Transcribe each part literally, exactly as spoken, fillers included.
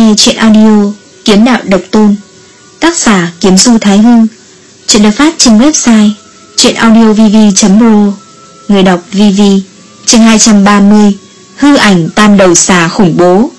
nghe truyện audio Kiếm Đạo Độc Tôn, tác giả Kiếm Du Thái Hư. Truyện được phát trên website truyệnaudiovv chấm pro. Người đọc vê vê. Chương hai trăm ba mươi. Hư ảnh tam đầu xà khủng bố.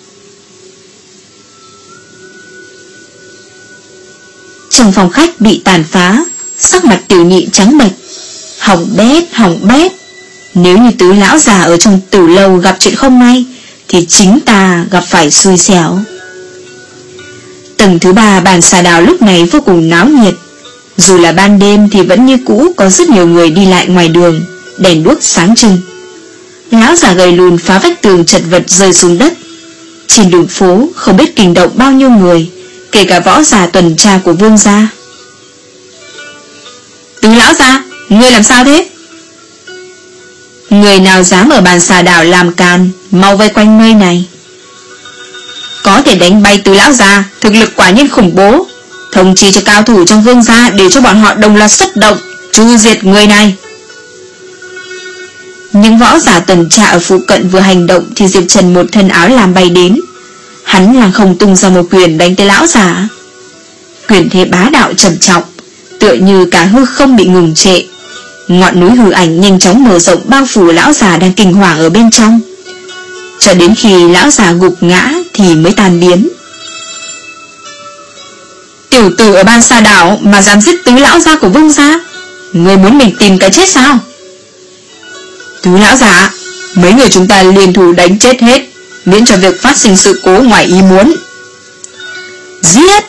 Trong phòng khách bị tàn phá, sắc mặt Tiểu Nhị trắng bệch. Hỏng bét, hỏng bét. Nếu như Tứ lão già ở trong tử lâu gặp chuyện không may thì chính ta gặp phải xui xẻo. Tầng thứ ba bàn xà đào lúc này vô cùng náo nhiệt. Dù là ban đêm thì vẫn như cũ có rất nhiều người đi lại ngoài đường, đèn đuốc sáng trưng. Lão già gầy lùn phá vách tường chật vật rơi xuống đất. Trên đường phố không biết kinh động bao nhiêu người, kể cả võ giả tuần tra của Vương gia. Tứ lão gia, ngươi làm sao thế? Người nào dám ở bàn xà đảo làm càn, mau vây quanh nơi này. Có thể đánh bay Tứ lão gia, thực lực quả nhiên khủng bố. Thông chi cho cao thủ trong Vương gia để cho bọn họ đồng loạt xuất động, tru diệt người này. Những võ giả tuần tra ở phụ cận vừa hành động thì Diệp Trần một thân áo làm bay đến. Hắn lăng không tung ra một quyền đánh tới lão giả. Quyền thế bá đạo trầm trọng, tựa như cả hư không bị ngừng trệ. Ngọn núi hư ảnh nhanh chóng mở rộng bao phủ lão già đang kinh hoàng ở bên trong, cho đến khi lão già gục ngã thì mới tan biến. Tiểu tử ở ban xà đảo mà dám giết Tứ lão gia của Vương gia, người muốn mình tìm cái chết sao? Tứ lão gia, mấy người chúng ta liên thủ đánh chết hết, miễn cho việc phát sinh sự cố ngoài ý muốn. Giết!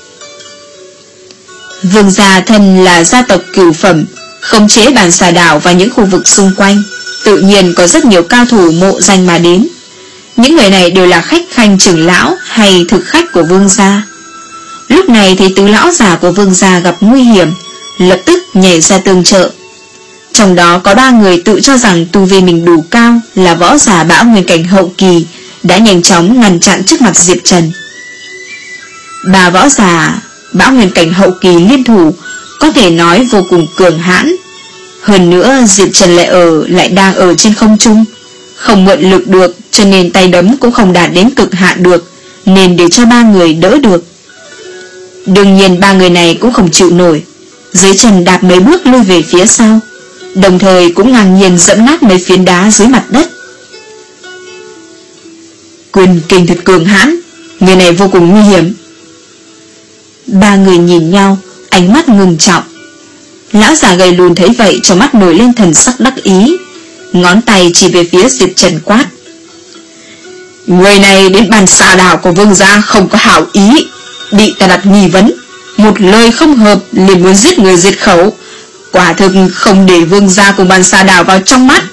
Vương gia thân là gia tộc cửu phẩm, khống chế bàn xà đảo và những khu vực xung quanh, tự nhiên có rất nhiều cao thủ mộ danh mà đến. Những người này đều là khách khanh trưởng lão hay thực khách của Vương gia. Lúc này thì Tứ lão già của Vương gia gặp nguy hiểm, lập tức nhảy ra tương trợ. Trong đó có ba người tự cho rằng tu vi mình đủ cao, là võ giả bão nguyên cảnh hậu kỳ, đã nhanh chóng ngăn chặn trước mặt Diệp Trần. Ba võ giả bão nguyên cảnh hậu kỳ liên thủ có thể nói vô cùng cường hãn. Hơn nữa Diệp Trần lại ở lại đang ở trên không trung, không mượn lực được, cho nên tay đấm cũng không đạt đến cực hạn được, nên để cho ba người đỡ được. Đương nhiên ba người này cũng không chịu nổi, dưới chân đạp mấy bước lui về phía sau, đồng thời cũng ngang nhiên dẫm nát mấy phiến đá dưới mặt đất. Quyền kinh thật cường hãn, người này vô cùng nguy hiểm. Ba người nhìn nhau, ánh mắt ngưng trọng. Lão già gầy lùn thấy vậy, trong mắt nổi lên thần sắc đắc ý, ngón tay chỉ về phía Diệp Trần quát: người này đến bàn xà đảo của Vương gia không có hảo ý, bị ta đặt nghi vấn, một lời không hợp liền muốn giết người diệt khẩu, quả thực không để Vương gia cùng bàn xà đảo vào trong mắt.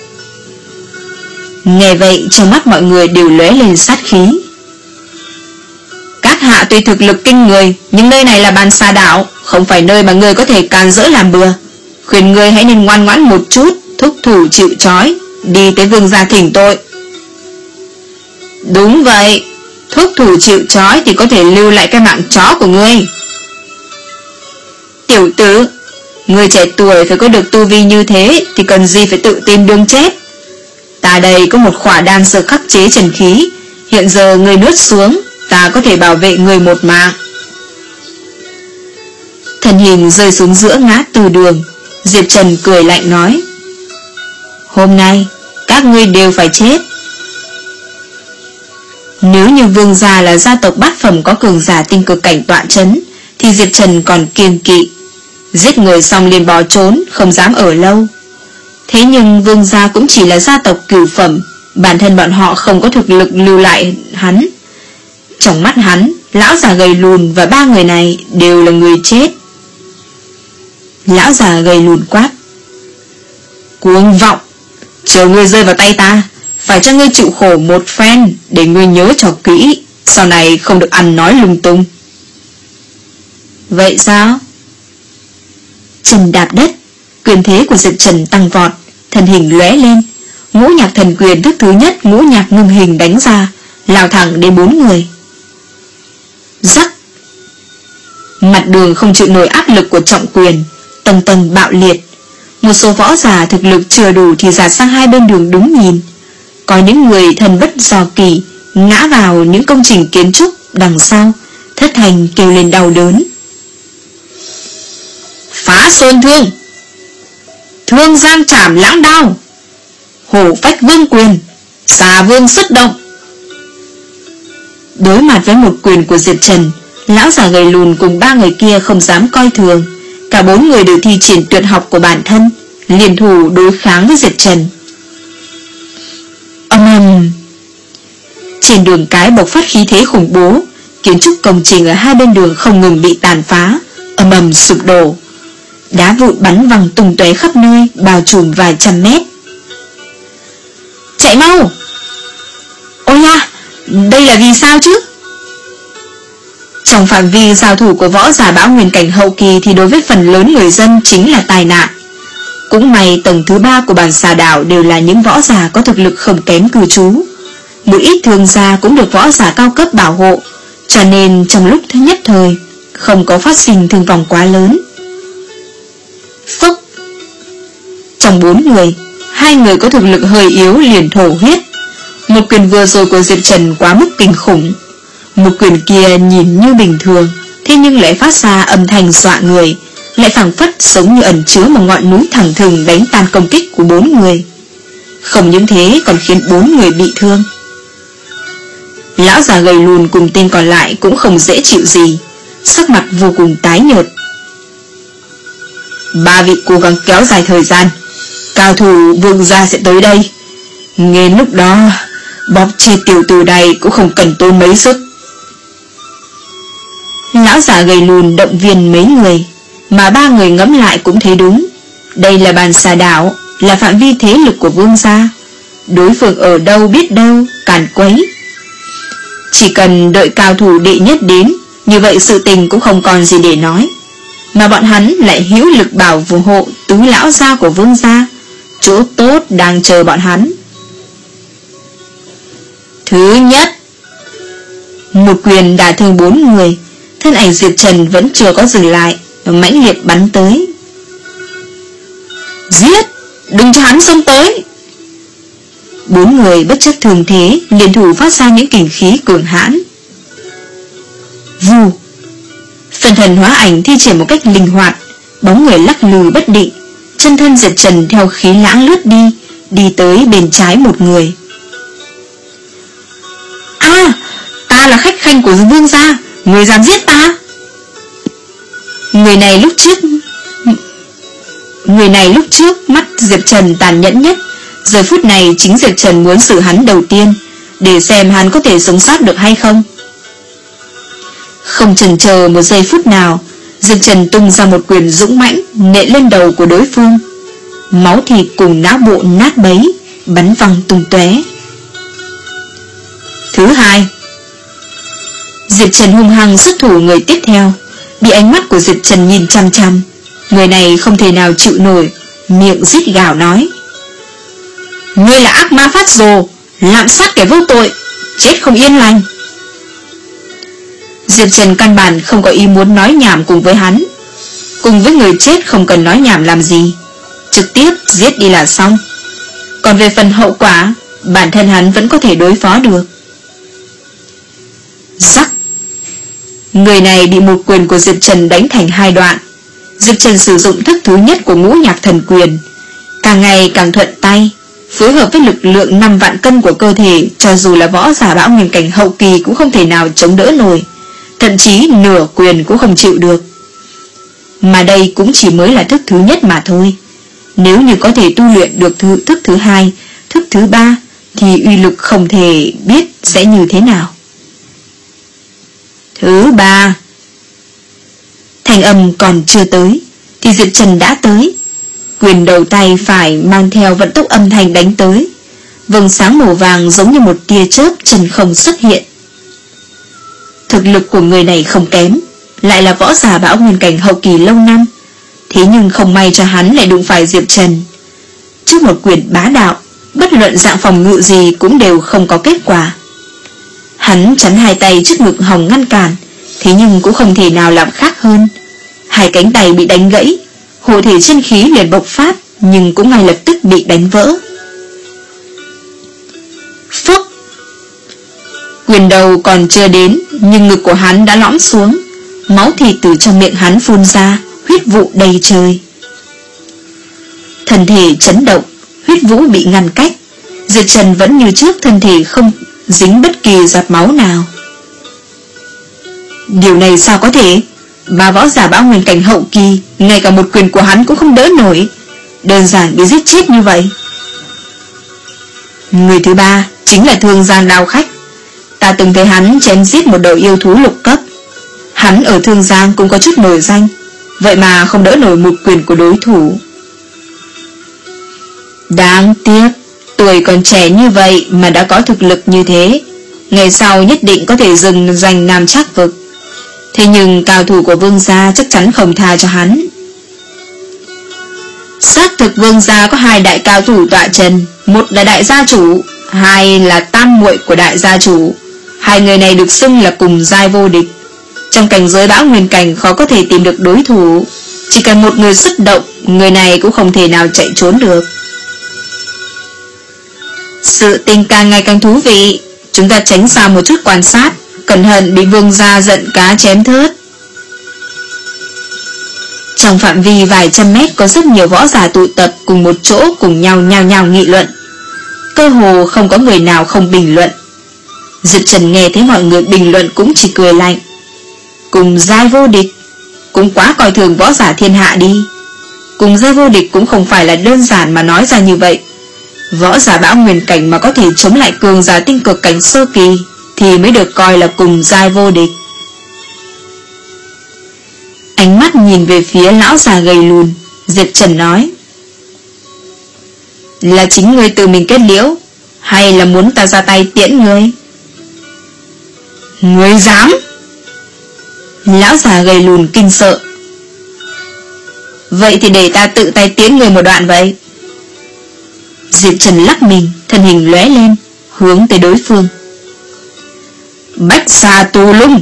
Nghe vậy trong mắt mọi người đều lóe lên sát khí. Các hạ tuy thực lực kinh người, nhưng nơi này là bàn xà đảo, không phải nơi mà người có thể càn rỡ làm bừa. Khuyên người hãy nên ngoan ngoãn một chút, thúc thủ chịu trói, đi tới Vương gia thỉnh tội. Đúng vậy, thúc thủ chịu trói thì có thể lưu lại cái mạng chó của ngươi. Tiểu tử, người trẻ tuổi phải có được tu vi như thế thì cần gì phải tự tin đương chết. Ta đây có một khỏa đan dược khắc chế trần khí, hiện giờ người nuốt xuống, ta có thể bảo vệ người một mạng. Thân hình rơi xuống giữa ngã tư đường, Diệp Trần cười lạnh nói: hôm nay các ngươi đều phải chết. Nếu như Vương gia là gia tộc bát phẩm có cường giả tinh cực cảnh tọa chấn thì Diệp Trần còn kiêng kỵ, giết người xong liền bỏ trốn, không dám ở lâu. Thế nhưng Vương gia cũng chỉ là gia tộc cửu phẩm, bản thân bọn họ không có thực lực lưu lại hắn. Trong mắt hắn, lão già gầy lùn và ba người này đều là người chết. Lão già gầy lùn quát: cuồng vọng, chờ ngươi rơi vào tay ta, phải cho ngươi chịu khổ một phen, để ngươi nhớ cho kỹ, sau này không được ăn nói lung tung. Vậy sao? Chân đạp đất, quyền thế của Diệp Trần tăng vọt, thân hình lóe lên, ngũ nhạc thần quyền thức thứ nhất ngũ nhạc ngưng hình đánh ra, lao thẳng đến bốn người. Rắc! Mặt đường không chịu nổi áp lực của trọng quyền, tầng tầng bạo liệt. Một số võ giả thực lực chưa đủ thì giạt sang hai bên đường đúng nhìn. Có những người thần bất do kỳ, ngã vào những công trình kiến trúc đằng sau, thất thanh kêu lên đau đớn. Phá xôn thương, thương giang trảm lãng đao, hổ phách vương quyền, xà vương xuất động. Đối mặt với một quyền của Diệp Trần, lão già gầy lùn cùng ba người kia không dám coi thường. Cả bốn người đều thi triển tuyệt học của bản thân, liên thủ đối kháng với Diệp Trần. Âm ầm. Trên đường cái bộc phát khí thế khủng bố, kiến trúc công trình ở hai bên đường không ngừng bị tàn phá, ầm ầm sụp đổ. Đá vụn bắn văng tung tóe khắp nơi, bao trùm vài trăm mét. Chạy mau! Ôi nha, đây là vì sao chứ? Trong phạm vi giao thủ của võ giả bão nguyên cảnh hậu kỳ thì đối với phần lớn người dân chính là tai nạn. Cũng may tầng thứ ba của bản xà đảo đều là những võ giả có thực lực không kém cư trú. Một ít thương gia cũng được võ giả cao cấp bảo hộ, cho nên trong lúc thứ nhất thời không có phát sinh thương vong quá lớn. Phốc! Trong bốn người, hai người có thực lực hơi yếu liền thổ huyết. Một quyền vừa rồi của Diệp Trần quá mức kinh khủng. Một quyền kia nhìn như bình thường, thế nhưng lại phát ra âm thanh dọa người, lại phảng phất giống như ẩn chứa một ngọn núi thẳng thừng đánh tan công kích của bốn người. Không những thế còn khiến bốn người bị thương. Lão già gầy lùn cùng tên còn lại cũng không dễ chịu gì, sắc mặt vô cùng tái nhợt. Ba vị cố gắng kéo dài thời gian, cao thủ vương gia sẽ tới đây. Nghe lúc đó bóp chết tiểu tử này cũng không cần tốn mấy sức. Lão già gầy lùn động viên mấy người, mà ba người ngẫm lại cũng thấy đúng. Đây là bàn xà đảo, là phạm vi thế lực của vương gia. Đối phương ở đâu biết đâu, càn quấy. Chỉ cần đợi cao thủ đệ nhất đến, như vậy sự tình cũng không còn gì để nói. Mà bọn hắn lại hữu lực bảo phù hộ tứ lão gia của vương gia, chỗ tốt đang chờ bọn hắn. Thứ nhất, một quyền đả thương bốn người. Thân ảnh Diệp Trần vẫn chưa có dừng lại, mãnh liệt bắn tới. Giết! Đừng cho hắn xông tới! Bốn người bất chấp thường thế liên thủ phát ra những kình khí cường hãn. Vù! Phần thần hóa ảnh thi triển một cách linh hoạt, bóng người lắc lư bất định. Chân thân Diệp Trần theo khí lãng lướt đi, đi tới bên trái một người. À! Ta là khách khanh của vương gia, người dám giết ta? Người này lúc trước Người này lúc trước mắt Diệp Trần tàn nhẫn nhất. Giờ phút này chính Diệp Trần muốn xử hắn đầu tiên, để xem hắn có thể sống sót được hay không. Không chần chờ một giây phút nào, Diệp Trần tung ra một quyền dũng mãnh nện lên đầu của đối phương. Máu thịt cùng não bộ nát bấy, bắn văng tung tóe. Thứ hai, Diệp Trần hung hăng xuất thủ người tiếp theo. Bị ánh mắt của Diệp Trần nhìn chăm chăm, người này không thể nào chịu nổi, miệng rít gào nói: Ngươi là ác ma phát rồ, lạm sát kẻ vô tội, chết không yên lành. Diệp Trần căn bản không có ý muốn nói nhảm cùng với hắn. Cùng với người chết không cần nói nhảm làm gì, trực tiếp giết đi là xong. Còn về phần hậu quả, bản thân hắn vẫn có thể đối phó được. Rắc! Người này bị một quyền của Diệp Trần đánh thành hai đoạn. Diệp Trần sử dụng thức thứ nhất của ngũ nhạc thần quyền, càng ngày càng thuận tay, phối hợp với lực lượng năm vạn cân của cơ thể, cho dù là võ giả bão nguyên cảnh hậu kỳ cũng không thể nào chống đỡ nổi, thậm chí nửa quyền cũng không chịu được. Mà đây cũng chỉ mới là thức thứ nhất mà thôi. Nếu như có thể tu luyện được thứ, thức thứ hai, thức thứ ba, thì uy lực không thể biết sẽ như thế nào. Thứ ba. Thanh âm còn chưa tới thì Diệp Trần đã tới. Quyền đầu tay phải mang theo vận tốc âm thanh đánh tới. Vầng sáng màu vàng giống như một tia chớp chân không xuất hiện. Thực lực của người này không kém, lại là võ giả bão nguyên cảnh hậu kỳ lâu năm. Thế nhưng không may cho hắn lại đụng phải Diệp Trần. Trước một quyền bá đạo, bất luận dạng phòng ngự gì cũng đều không có kết quả. Hắn chắn hai tay trước ngực hòng ngăn cản, thế nhưng cũng không thể nào làm khác hơn. Hai cánh tay bị đánh gãy, hộ thể chân khí liền bộc phát, nhưng cũng ngay lập tức bị đánh vỡ. Phốc! Quyền đầu còn chưa đến, nhưng ngực của hắn đã lõm xuống, máu thịt từ trong miệng hắn phun ra, huyết vụ đầy trời. Thân thể chấn động, huyết vũ bị ngăn cách. Diệp Trần vẫn như trước, thân thể không dính bất kỳ giọt máu nào. Điều này sao có thể? Ba võ giả Bão Nguyên cảnh hậu kỳ, ngay cả một quyền của hắn cũng không đỡ nổi, đơn giản bị giết chết như vậy. Người thứ ba chính là Thương Giang Đao Khách. Ta từng thấy hắn chém giết một đầu yêu thú lục cấp. Hắn ở Thương Giang cũng có chút nổi danh, vậy mà không đỡ nổi một quyền của đối thủ. Đáng tiếc, tuổi còn trẻ như vậy mà đã có thực lực như thế, ngày sau nhất định có thể dừng giành Nam Trác vực. Thế nhưng cao thủ của Vương gia chắc chắn không tha cho hắn. Xác thực Vương gia có hai đại cao thủ tọa trần, một là đại gia chủ, hai là tam muội của đại gia chủ. Hai người này được xưng là cùng giai vô địch. Trong cảnh giới Bão Nguyên cảnh khó có thể tìm được đối thủ, chỉ cần một người xuất động, người này cũng không thể nào chạy trốn được. Sự tình càng ngày càng thú vị, chúng ta tránh xa một chút quan sát, cẩn thận bị Vương gia giận cá chém thớt. Trong phạm vi vài trăm mét có rất nhiều võ giả tụ tập cùng một chỗ, cùng nhau nhao nhao nghị luận. Cơ hồ không có người nào không bình luận. Diệp Trần nghe thấy mọi người bình luận cũng chỉ cười lạnh. Cùng giai vô địch, cũng quá coi thường võ giả thiên hạ đi. Cùng giai vô địch cũng không phải là đơn giản mà nói ra như vậy. Võ giả Bão Nguyên cảnh mà có thể chống lại cường giả tinh cực cảnh sơ kỳ thì mới được coi là cùng giai vô địch. Ánh mắt nhìn về phía lão già gầy lùn, Diệp Trần nói: Là chính ngươi tự mình kết liễu, hay là muốn ta ra tay tiễn ngươi? Ngươi dám? Lão già gầy lùn kinh sợ. Vậy thì để ta tự tay tiễn ngươi một đoạn vậy. Diệp Trần lắc mình, thân hình lóe lên, hướng tới đối phương. Bách Xà Tù Lung.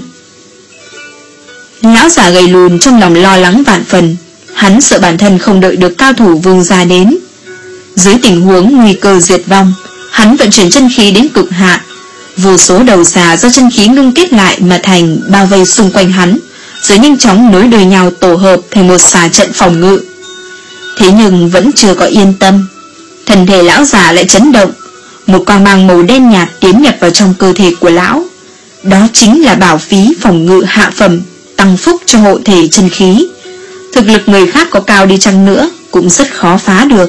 Lão già gầy lùn trong lòng lo lắng vạn phần, hắn sợ bản thân không đợi được cao thủ Vương gia đến. Dưới tình huống nguy cơ diệt vong, hắn vận chuyển chân khí đến cực hạn. Vô số đầu xà do chân khí ngưng kết lại mà thành bao vây xung quanh hắn, rồi nhanh chóng nối đuôi nhau tổ hợp thành một xà trận phòng ngự. Thế nhưng vẫn chưa có yên tâm, thân thể lão già lại chấn động, một quang mang màu đen nhạt tiến nhập vào trong cơ thể của lão. Đó chính là bảo phí phòng ngự hạ phẩm, tăng phúc cho hộ thể chân khí. Thực lực người khác có cao đi chăng nữa cũng rất khó phá được.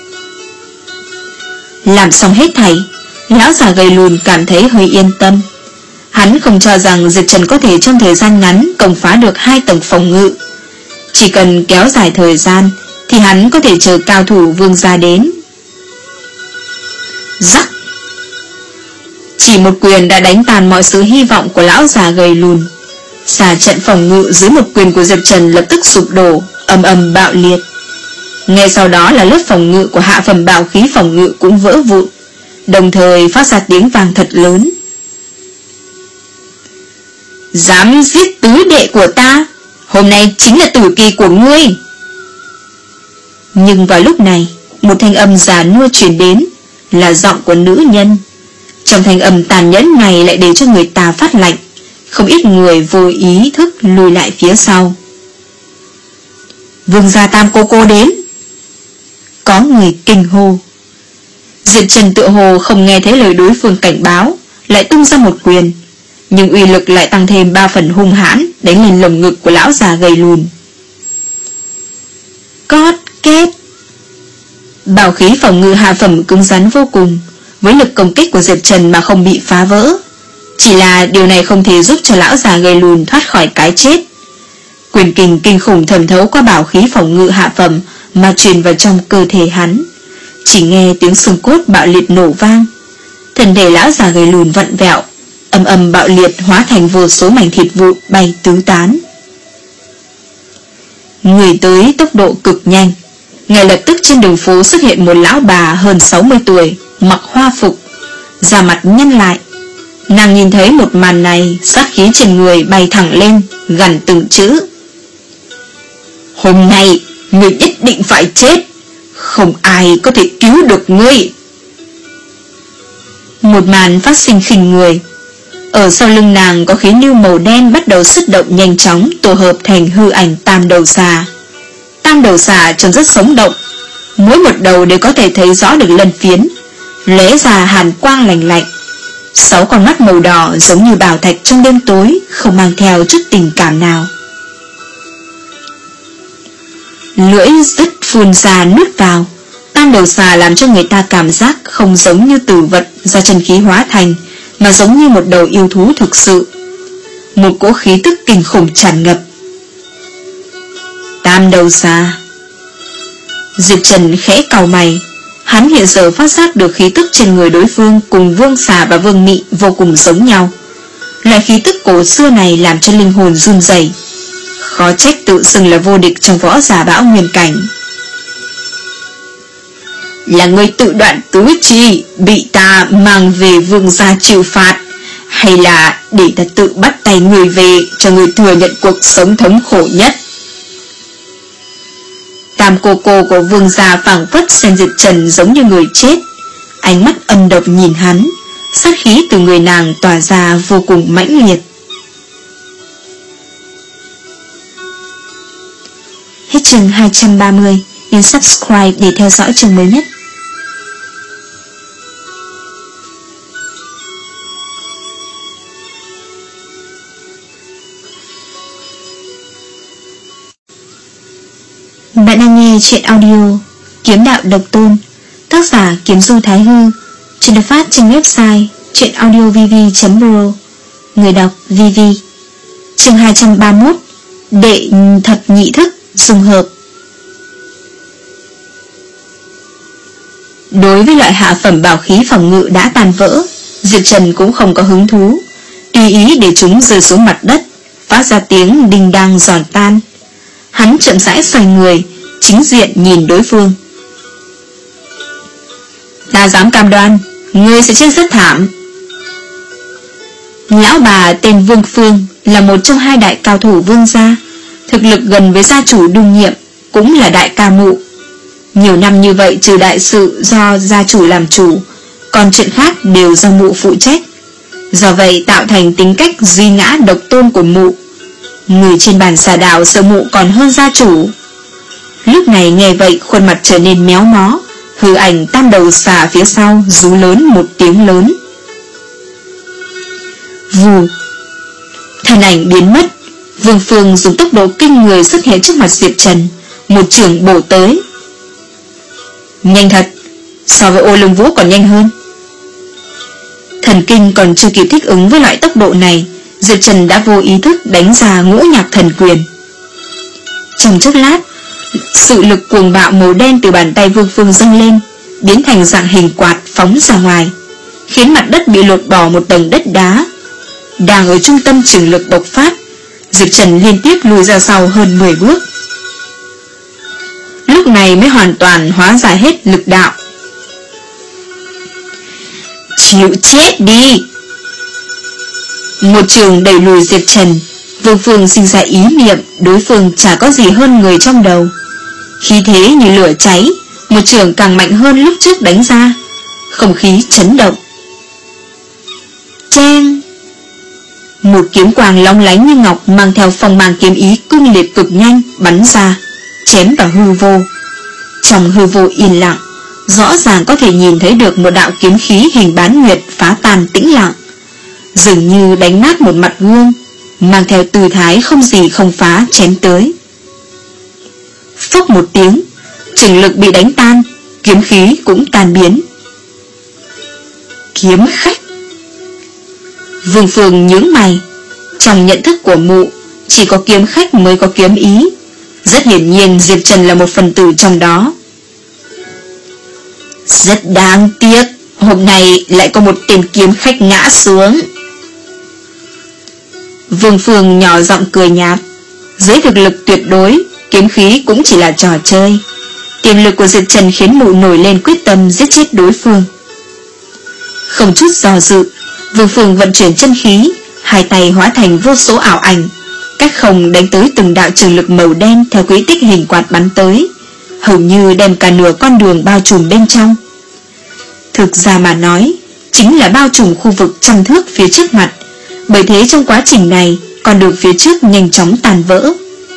Làm xong hết thảy, lão già gầy lùn cảm thấy hơi yên tâm. Hắn không cho rằng Diệp Trần có thể trong thời gian ngắn công phá được hai tầng phòng ngự. Chỉ cần kéo dài thời gian thì hắn có thể chờ cao thủ Vương gia đến. Rắc! Chỉ một quyền đã đánh tàn mọi sự hy vọng của lão già gầy lùn. Xà trận phòng ngự dưới một quyền của Diệp Trần lập tức sụp đổ, ầm ầm bạo liệt. Ngay sau đó là lớp phòng ngự của hạ phẩm bảo khí phòng ngự cũng vỡ vụn, đồng thời phát ra tiếng vang thật lớn. Dám giết tứ đệ của ta, hôm nay chính là tử kỳ của ngươi. Nhưng vào lúc này, một thanh âm già nua truyền đến, là giọng của nữ nhân. Trong thanh âm tàn nhẫn này lại để cho người ta phát lạnh, không ít người vô ý thức lùi lại phía sau. Vương gia Tam cô cô đến. Có người kinh hô. Diệp Trần tựa hồ không nghe thấy lời đối phương cảnh báo, lại tung ra một quyền, nhưng uy lực lại tăng thêm ba phần hung hãn, đánh lên lồng ngực của lão già gầy lùn. Cót kết. Bảo khí phòng ngự hạ phẩm cứng rắn vô cùng, với lực công kích của Diệp Trần mà không bị phá vỡ. Chỉ là điều này không thể giúp cho lão già gầy lùn thoát khỏi cái chết. Quyền kình kinh khủng thẩm thấu qua bảo khí phòng ngự hạ phẩm mà truyền vào trong cơ thể hắn. Chỉ nghe tiếng xương cốt bạo liệt nổ vang, thân thể lão già gầy lùn vặn vẹo, âm âm bạo liệt hóa thành vô số mảnh thịt vụn bay tứ tán. Người tới tốc độ cực nhanh. Ngay lập tức trên đường phố xuất hiện một lão bà hơn sáu mươi tuổi, mặc hoa phục, da mặt nhăn lại. Nàng nhìn thấy một màn này, sát khí trên người bay thẳng lên, gằn từng chữ: Hôm nay ngươi nhất định phải chết, không ai có thể cứu được ngươi. Một màn phát sinh khinh người. Ở sau lưng nàng có khí lưu màu đen bắt đầu xuất động nhanh chóng, tổ hợp thành hư ảnh tam đầu xà. Tam đầu xà trông rất sống động, mỗi một đầu đều có thể thấy rõ được lân phiến, lóe ra hàn quang lạnh lạnh. Sáu con mắt màu đỏ giống như bảo thạch trong đêm tối, không mang theo chút tình cảm nào. Lưỡi rứt phun ra nuốt vào. Tam đầu xà làm cho người ta cảm giác không giống như tử vật do chân khí hóa thành, mà giống như một đầu yêu thú thực sự. Một cỗ khí tức kinh khủng tràn ngập. Tam đầu xà. Diệp Trần khẽ cau mày. Hắn hiện giờ phát giác được khí tức trên người đối phương cùng Vương Xà và Vương Mị vô cùng giống nhau. Loại khí tức cổ xưa này làm cho linh hồn run rẩy. Khó trách tự xưng là vô địch trong võ giả bão nguyên cảnh. Là người tự đoạn tứ chi, bị ta mang về Vương gia chịu phạt, hay là để ta tự bắt tay người về cho người thừa nhận cuộc sống thống khổ nhất? Tam cô cô của Vương gia phảng phất xem Diệp Trần giống như người chết, ánh mắt âm độc nhìn hắn, sát khí từ người nàng tỏa ra vô cùng mãnh liệt. Hết chương hai trăm ba mươi, nhấn subscribe để theo dõi chương mới nhất. Bạn đang nghe chuyện audio Kiếm Đạo Độc Tôn, tác giả Kiếm Du Thái Hư, chuyện được phát trên website chuyenaudiovv chấm pro, người đọc vv. Chương hai trăm ba mươi mốt, đệ thập nhị thức dung hợp. Đối với loại hạ phẩm bảo khí phòng ngự đã tàn vỡ, Diệp Trần cũng không có hứng thú, tùy ý để chúng rơi xuống mặt đất, phát ra tiếng đinh đang giòn tan. Hắn chậm rãi xoay người, chính diện nhìn đối phương. Ta dám cam đoan, ngươi sẽ chết rất thảm. Lão bà tên Vương Phương là một trong hai đại cao thủ Vương gia, thực lực gần với gia chủ đương nhiệm, cũng là đại ca mụ. Nhiều năm như vậy trừ đại sự do gia chủ làm chủ, còn chuyện khác đều do mụ phụ trách. Do vậy tạo thành tính cách duy ngã độc tôn của mụ. Người trên bàn xà đảo sợ mụ còn hơn gia chủ. Lúc này nghe vậy khuôn mặt trở nên méo mó, hư ảnh tam đầu xà phía sau rú lớn một tiếng lớn. Vù. Thân ảnh biến mất. Vương Phương dùng tốc độ kinh người xuất hiện trước mặt Diệp Trần, một chưởng bổ tới. Nhanh thật, so với Ô Lương Vũ còn nhanh hơn. Thần kinh còn chưa kịp thích ứng với loại tốc độ này, Diệp Trần đã vô ý thức đánh ra Ngũ Nhạc Thần Quyền. Trong chốc lát, sự lực cuồng bạo màu đen từ bàn tay Vương Phương dâng lên, biến thành dạng hình quạt phóng ra ngoài, khiến mặt đất bị lột bỏ một tầng đất đá. Đang ở trung tâm chưởng lực bộc phát, Diệp Trần liên tiếp lùi ra sau hơn mười bước. Lúc này mới hoàn toàn hóa giải hết lực đạo. Chịu chết đi! Một trường đẩy lùi Diệp Trần. Vương Phương sinh ra ý niệm đối phương chả có gì hơn người trong đầu. Khí thế như lửa cháy, một trường càng mạnh hơn lúc trước đánh ra. Không khí chấn động. Chen! Một kiếm quang long lánh như ngọc mang theo phong mang kiếm ý cương liệt cực nhanh bắn ra, chém vào hư vô. Trong hư vô yên lặng, rõ ràng có thể nhìn thấy được một đạo kiếm khí hình bán nguyệt phá tan tĩnh lặng, dường như đánh nát một mặt gương, mang theo tư thái không gì không phá chém tới. Phốc một tiếng, chưởng lực bị đánh tan, kiếm khí cũng tan biến. Kiếm khách. Vương Phương nhướng mày. Trong nhận thức của mụ, chỉ có kiếm khách mới có kiếm ý. Rất hiển nhiên Diệp Trần là một phần tử trong đó. Rất đáng tiếc, hôm nay lại có một tên kiếm khách ngã xuống. Vương Phương nhỏ giọng cười nhạt. Dưới thực lực tuyệt đối, kiếm khí cũng chỉ là trò chơi. Tiềm lực của Diệp Trần khiến mụ nổi lên quyết tâm giết chết đối phương. Không chút do dự, Vương Phương vận chuyển chân khí, hai tay hóa thành vô số ảo ảnh, cách không đánh tới từng đạo trường lực màu đen theo quỹ tích hình quạt bắn tới, hầu như đem cả nửa con đường bao trùm bên trong. Thực ra mà nói, chính là bao trùm khu vực trăm thước phía trước mặt, Bởi thế trong quá trình này, con đường phía trước nhanh chóng tàn vỡ.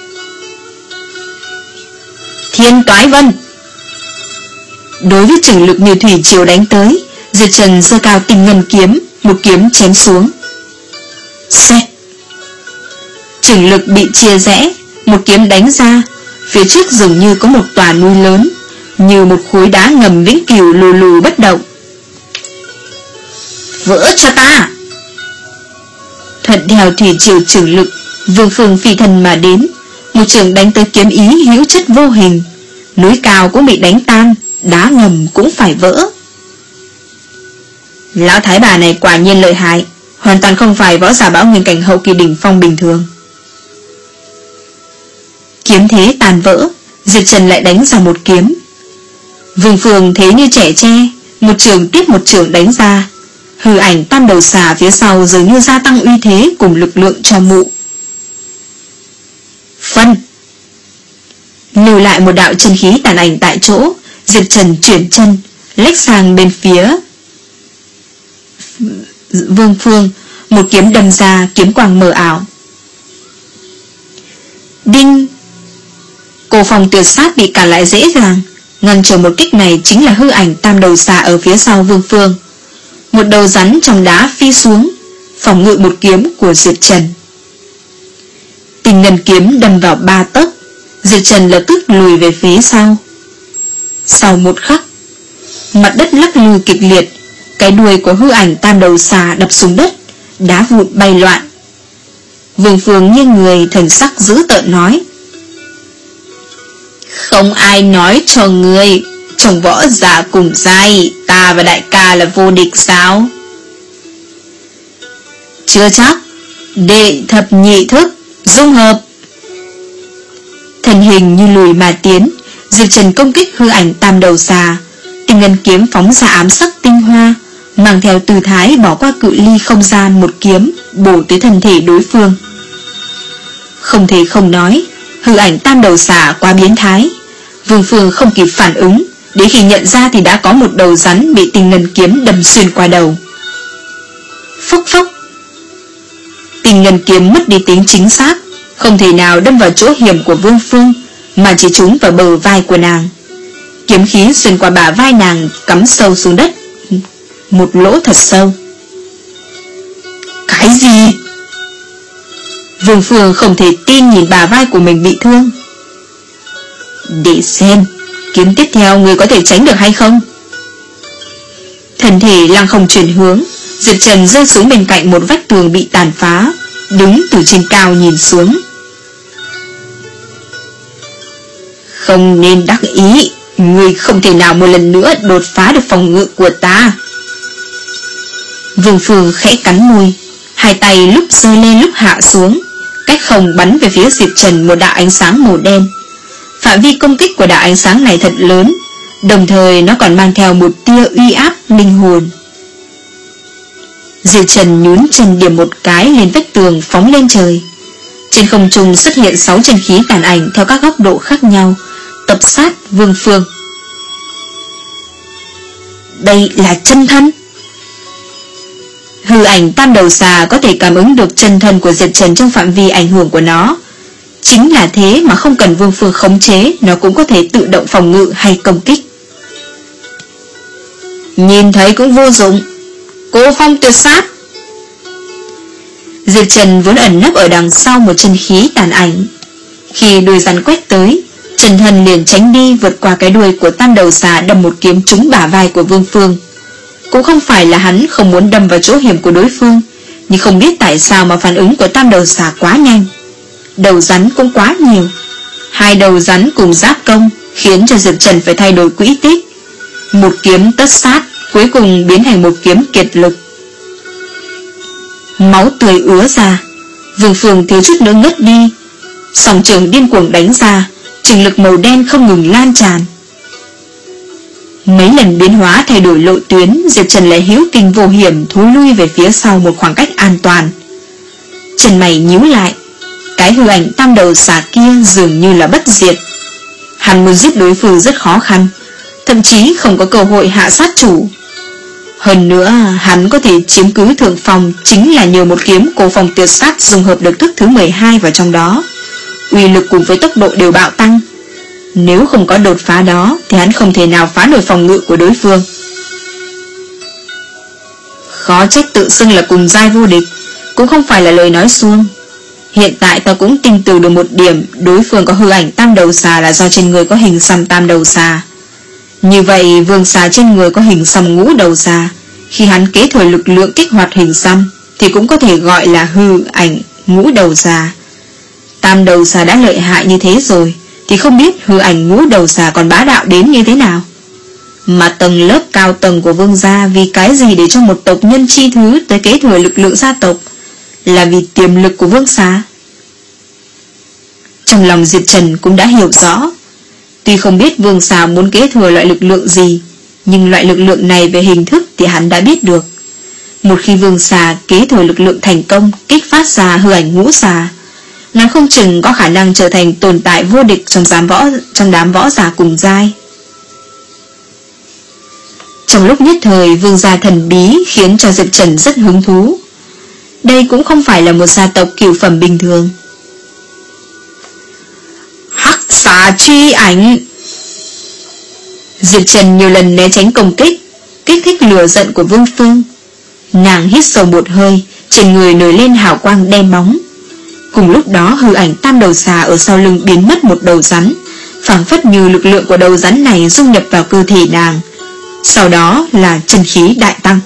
Thiên Toái Vân. Đối với chừng lực như thủy triều đánh tới, Diệp Trần giơ cao tinh ngân kiếm, một kiếm chém xuống. Xẹt. Chừng lực bị chia rẽ, một kiếm đánh ra, phía trước dường như có một tòa núi lớn, như một khối đá ngầm vĩnh cửu lù lù bất động. Vỡ cho ta! Thuận theo thủy triều chừng lực, Vương Phương phi thân mà đến, một trường đánh tới kiếm ý hữu chất vô hình. Núi cao cũng bị đánh tan, đá ngầm cũng phải vỡ. Lão thái bà này quả nhiên lợi hại, hoàn toàn không phải võ giả bão nguyên cảnh hậu kỳ đỉnh phong bình thường. Kiếm thế tàn vỡ, Diệp Trần lại đánh ra một kiếm. Vương Phương thế như trẻ tre, một trường tiếp một trường đánh ra. Hư ảnh tam đầu xà phía sau dường như gia tăng uy thế cùng lực lượng cho mụ. Phân. Lưu lại một đạo chân khí tàn ảnh tại chỗ, Diệp Trần chuyển chân, lách sang bên phía Vương Phương, một kiếm đâm ra, kiếm quang mờ ảo. Đinh. Cổ phòng tuyệt sát bị cản lại dễ dàng, ngăn trở một kích này chính là hư ảnh tam đầu xà ở phía sau Vương Phương. Một đầu rắn trong đá phi xuống, phòng ngự một kiếm của Diệp Trần. Tình ngân kiếm đâm vào ba tấc, Diệp Trần lập tức lùi về phía sau. Sau một khắc, mặt đất lắc lư kịch liệt, cái đuôi của hư ảnh tam đầu xà đập xuống đất, đá vụn bay loạn. Vương Phương nghiêng người, thần sắc dữ tợn nói: Không ai nói cho ngươi, trong võ giả cùng giai, ta và đại ca là vô địch sao? Chưa chắc. Đệ thập nhị thức, dung hợp. Thân hình như lùi mà tiến, Diệp Trần công kích hư ảnh tam đầu xà. Tinh ngân kiếm phóng ra ám sắc tinh hoa, mang theo tư thái bỏ qua cự ly không gian một kiếm, bổ tới thân thể đối phương. Không thể không nói, hư ảnh tam đầu xà quá biến thái. Vương Phương không kịp phản ứng, đến khi nhận ra thì đã có một đầu rắn bị tinh ngân kiếm đâm xuyên qua đầu. Phốc phốc. Tinh ngân kiếm mất đi tính chính xác, không thể nào đâm vào chỗ hiểm của Vương Phương, mà chỉ trúng vào bờ vai của nàng. Kiếm khí xuyên qua bả vai nàng, cắm sâu xuống đất, một lỗ thật sâu. Cái gì? Vương Phương không thể tin nhìn bả vai của mình bị thương. Để xem kiếm tiếp theo người có thể tránh được hay không. Thân thể lăng không chuyển hướng, Diệp Trần rơi xuống bên cạnh một vách tường bị tàn phá, đứng từ trên cao nhìn xuống. Không nên đắc ý, người không thể nào một lần nữa đột phá được phòng ngự của ta. Vương Phương khẽ cắn môi, hai tay lúc giơ lên lúc hạ xuống, cách không bắn về phía Diệp Trần một đạo ánh sáng màu đen. Phạm vi công kích của đạo ánh sáng này thật lớn, đồng thời nó còn mang theo một tia uy áp linh hồn. Diệp Trần nhún chân điểm một cái lên vách tường phóng lên trời. Trên không trung xuất hiện sáu chân khí tàn ảnh theo các góc độ khác nhau, tập sát Vương Phương. Đây là chân thân. Hư ảnh tam đầu xà có thể cảm ứng được chân thân của Diệp Trần trong phạm vi ảnh hưởng của nó. Chính là thế mà không cần Vương Phương khống chế, nó cũng có thể tự động phòng ngự hay công kích. Nhìn thấy cũng vô dụng. Cô phong tuyệt sát. Diệp Trần vốn ẩn nấp ở đằng sau một chân khí tàn ảnh. Khi đuôi rắn quét tới, chân thân liền tránh đi, vượt qua cái đuôi của tam đầu xà, đâm một kiếm trúng bả vai của Vương Phương. Cũng không phải là hắn không muốn đâm vào chỗ hiểm của đối phương, nhưng không biết tại sao mà phản ứng của tam đầu xà quá nhanh. Đầu rắn cũng quá nhiều. Hai đầu rắn cùng giáp công khiến cho Diệp Trần phải thay đổi quỹ tích. Một kiếm tất sát, cuối cùng biến thành một kiếm kiệt lực. Máu tươi ứa ra, Vương Phương thiếu chút nữa ngất đi. Song trường điên cuồng đánh ra, trường lực màu đen không ngừng lan tràn. Mấy lần biến hóa thay đổi lộ tuyến, Diệp Trần lại hiếu kinh vô hiểm thối lui về phía sau một khoảng cách an toàn. Chân mày nhíu lại, cái hư ảnh tam đầu xà kia dường như là bất diệt. Hắn muốn giết đối phương rất khó khăn, thậm chí không có cơ hội hạ sát chủ. Hơn nữa hắn có thể chiếm cứ thượng phòng chính là nhờ một kiếm Cô Phong Tuyệt Sát dung hợp được thức thứ mười hai vào trong đó. Uy lực cùng với tốc độ đều bạo tăng. Nếu không có đột phá đó thì hắn không thể nào phá nổi phòng ngự của đối phương. Khó trách tự xưng là cùng giai vô địch, cũng không phải là lời nói suông. Hiện tại ta cũng tin tưởng được một điểm, đối phương có hư ảnh tam đầu xà là do trên người có hình xăm tam đầu xà. Như vậy vương xà trên người có hình xăm ngũ đầu xà, khi hắn kế thừa lực lượng kích hoạt hình xăm thì cũng có thể gọi là hư ảnh ngũ đầu xà. Tam đầu xà đã lợi hại như thế rồi thì không biết hư ảnh ngũ đầu xà còn bá đạo đến như thế nào. Mà tầng lớp cao tầng của vương gia vì cái gì để cho một tộc nhân chi thứ tới kế thừa lực lượng gia tộc? Là vì tiềm lực của vương xà. Trong lòng Diệp Trần cũng đã hiểu rõ. Tuy không biết vương xà muốn kế thừa loại lực lượng gì, nhưng loại lực lượng này về hình thức thì hắn đã biết được. Một khi vương xà kế thừa lực lượng thành công, kích phát ra hư ảnh ngũ xà, nó không chừng có khả năng trở thành tồn tại vô địch trong đám võ, trong đám võ giả cùng giai. Trong lúc nhất thời, vương gia thần bí khiến cho Diệp Trần rất hứng thú. Đây cũng không phải là một gia tộc cửu phẩm bình thường. Hắc xà truy ảnh. Diệp Trần nhiều lần né tránh công kích, kích thích lửa giận của Vương Phương. Nàng hít sâu một hơi, trên người nổi lên hào quang đen bóng. Cùng lúc đó hư ảnh tam đầu xà ở sau lưng biến mất một đầu rắn, phảng phất như lực lượng của đầu rắn này dung nhập vào cơ thể nàng. Sau đó là chân khí đại tăng.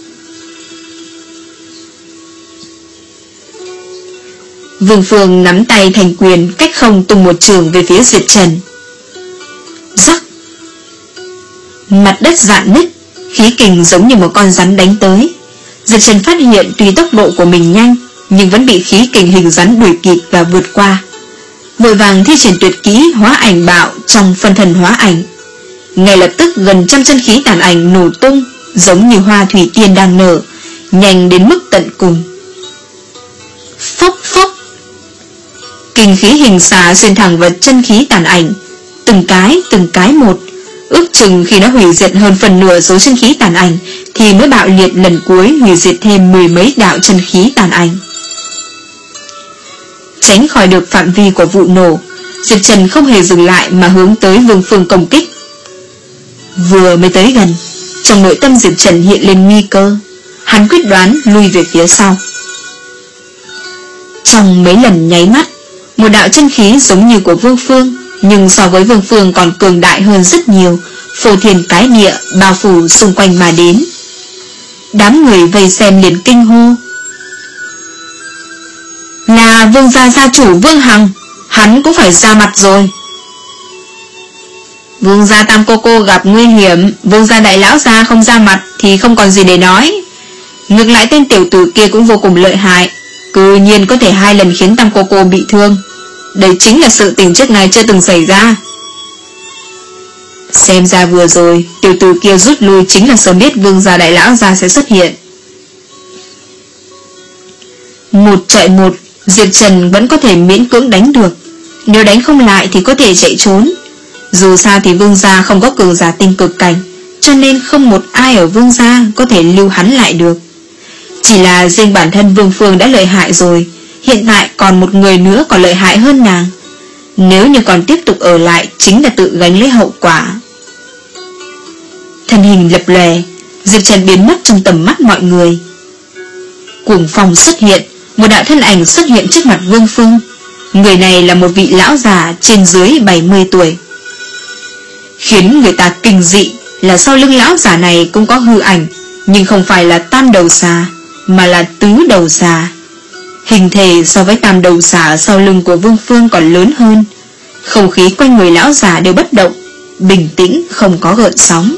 Vương Phương nắm tay thành quyền, cách không tung một trường về phía Diệp Trần. Rắc. Mặt đất rạn nứt, khí kình giống như một con rắn đánh tới. Diệp Trần phát hiện tuy tốc độ của mình nhanh, nhưng vẫn bị khí kình hình rắn đuổi kịp và vượt qua. Vội vàng thi triển tuyệt kỹ hóa ảnh bạo trong phân thần hóa ảnh. Ngay lập tức gần trăm chân khí tàn ảnh nổ tung, giống như hoa thủy tiên đang nở, nhanh đến mức tận cùng. Phốc phốc. Kinh khí hình xà xuyên thẳng vào chân khí tàn ảnh, từng cái từng cái một. Ước chừng khi nó hủy diệt hơn phần nửa số chân khí tàn ảnh thì mới bạo liệt lần cuối hủy diệt thêm mười mấy đạo chân khí tàn ảnh. Tránh khỏi được phạm vi của vụ nổ, Diệp Trần không hề dừng lại mà hướng tới Vương Phương công kích. Vừa mới tới gần, trong nội tâm Diệp Trần hiện lên nguy cơ. Hắn quyết đoán lui về phía sau. Trong mấy lần nháy mắt, một đạo chân khí giống như của Vương Phương, nhưng so với Vương Phương còn cường đại hơn rất nhiều, phô thiên cái địa bao phủ xung quanh mà đến. Đám người vây xem liền kinh hô. Là Vương gia gia chủ Vương Hằng, hắn cũng phải ra mặt rồi. Vương gia Tam cô cô gặp nguy hiểm, Vương gia đại lão gia không ra mặt thì không còn gì để nói. Ngược lại tên tiểu tử kia cũng vô cùng lợi hại, cư nhiên có thể hai lần khiến Tam cô cô bị thương. Đây chính là sự tình trước này chưa từng xảy ra. Xem ra vừa rồi tiểu tử kia rút lui chính là sớm biết Vương gia đại lão gia sẽ xuất hiện. Một chạy một, Diệp Trần vẫn có thể miễn cưỡng đánh được. Nếu đánh không lại thì có thể chạy trốn. Dù sao thì Vương gia không có cường giả tinh cực cảnh, cho nên không một ai ở Vương gia có thể lưu hắn lại được. Chỉ là riêng bản thân Vương Phương đã lợi hại rồi, hiện tại còn một người nữa còn lợi hại hơn nàng. Nếu như còn tiếp tục ở lại chính là tự gánh lấy hậu quả. Thân hình lập lòe, Diệp Trần biến mất trong tầm mắt mọi người. Cuồng phong xuất hiện, một đạo thân ảnh xuất hiện trước mặt Vương Phương. Người này là một vị lão già trên dưới bảy mươi tuổi. Khiến người ta kinh dị là sau lưng lão già này cũng có hư ảnh, nhưng không phải là tam đầu xà, mà là tứ đầu xà. Hình thể so với tam đầu xà ở sau lưng của Vương Phương còn lớn hơn. Không khí quanh người lão già đều bất động, bình tĩnh không có gợn sóng.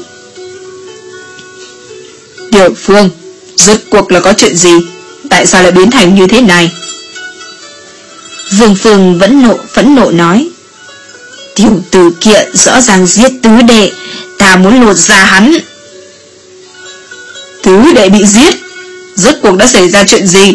Tiểu Phương, rốt cuộc là có chuyện gì? Tại sao lại biến thành như thế này? Vương Phương vẫn nộ phẫn nộ nói. Tiểu tử kia rõ ràng giết tứ đệ, ta muốn lột ra hắn. Tứ đệ bị giết? Rốt cuộc đã xảy ra chuyện gì?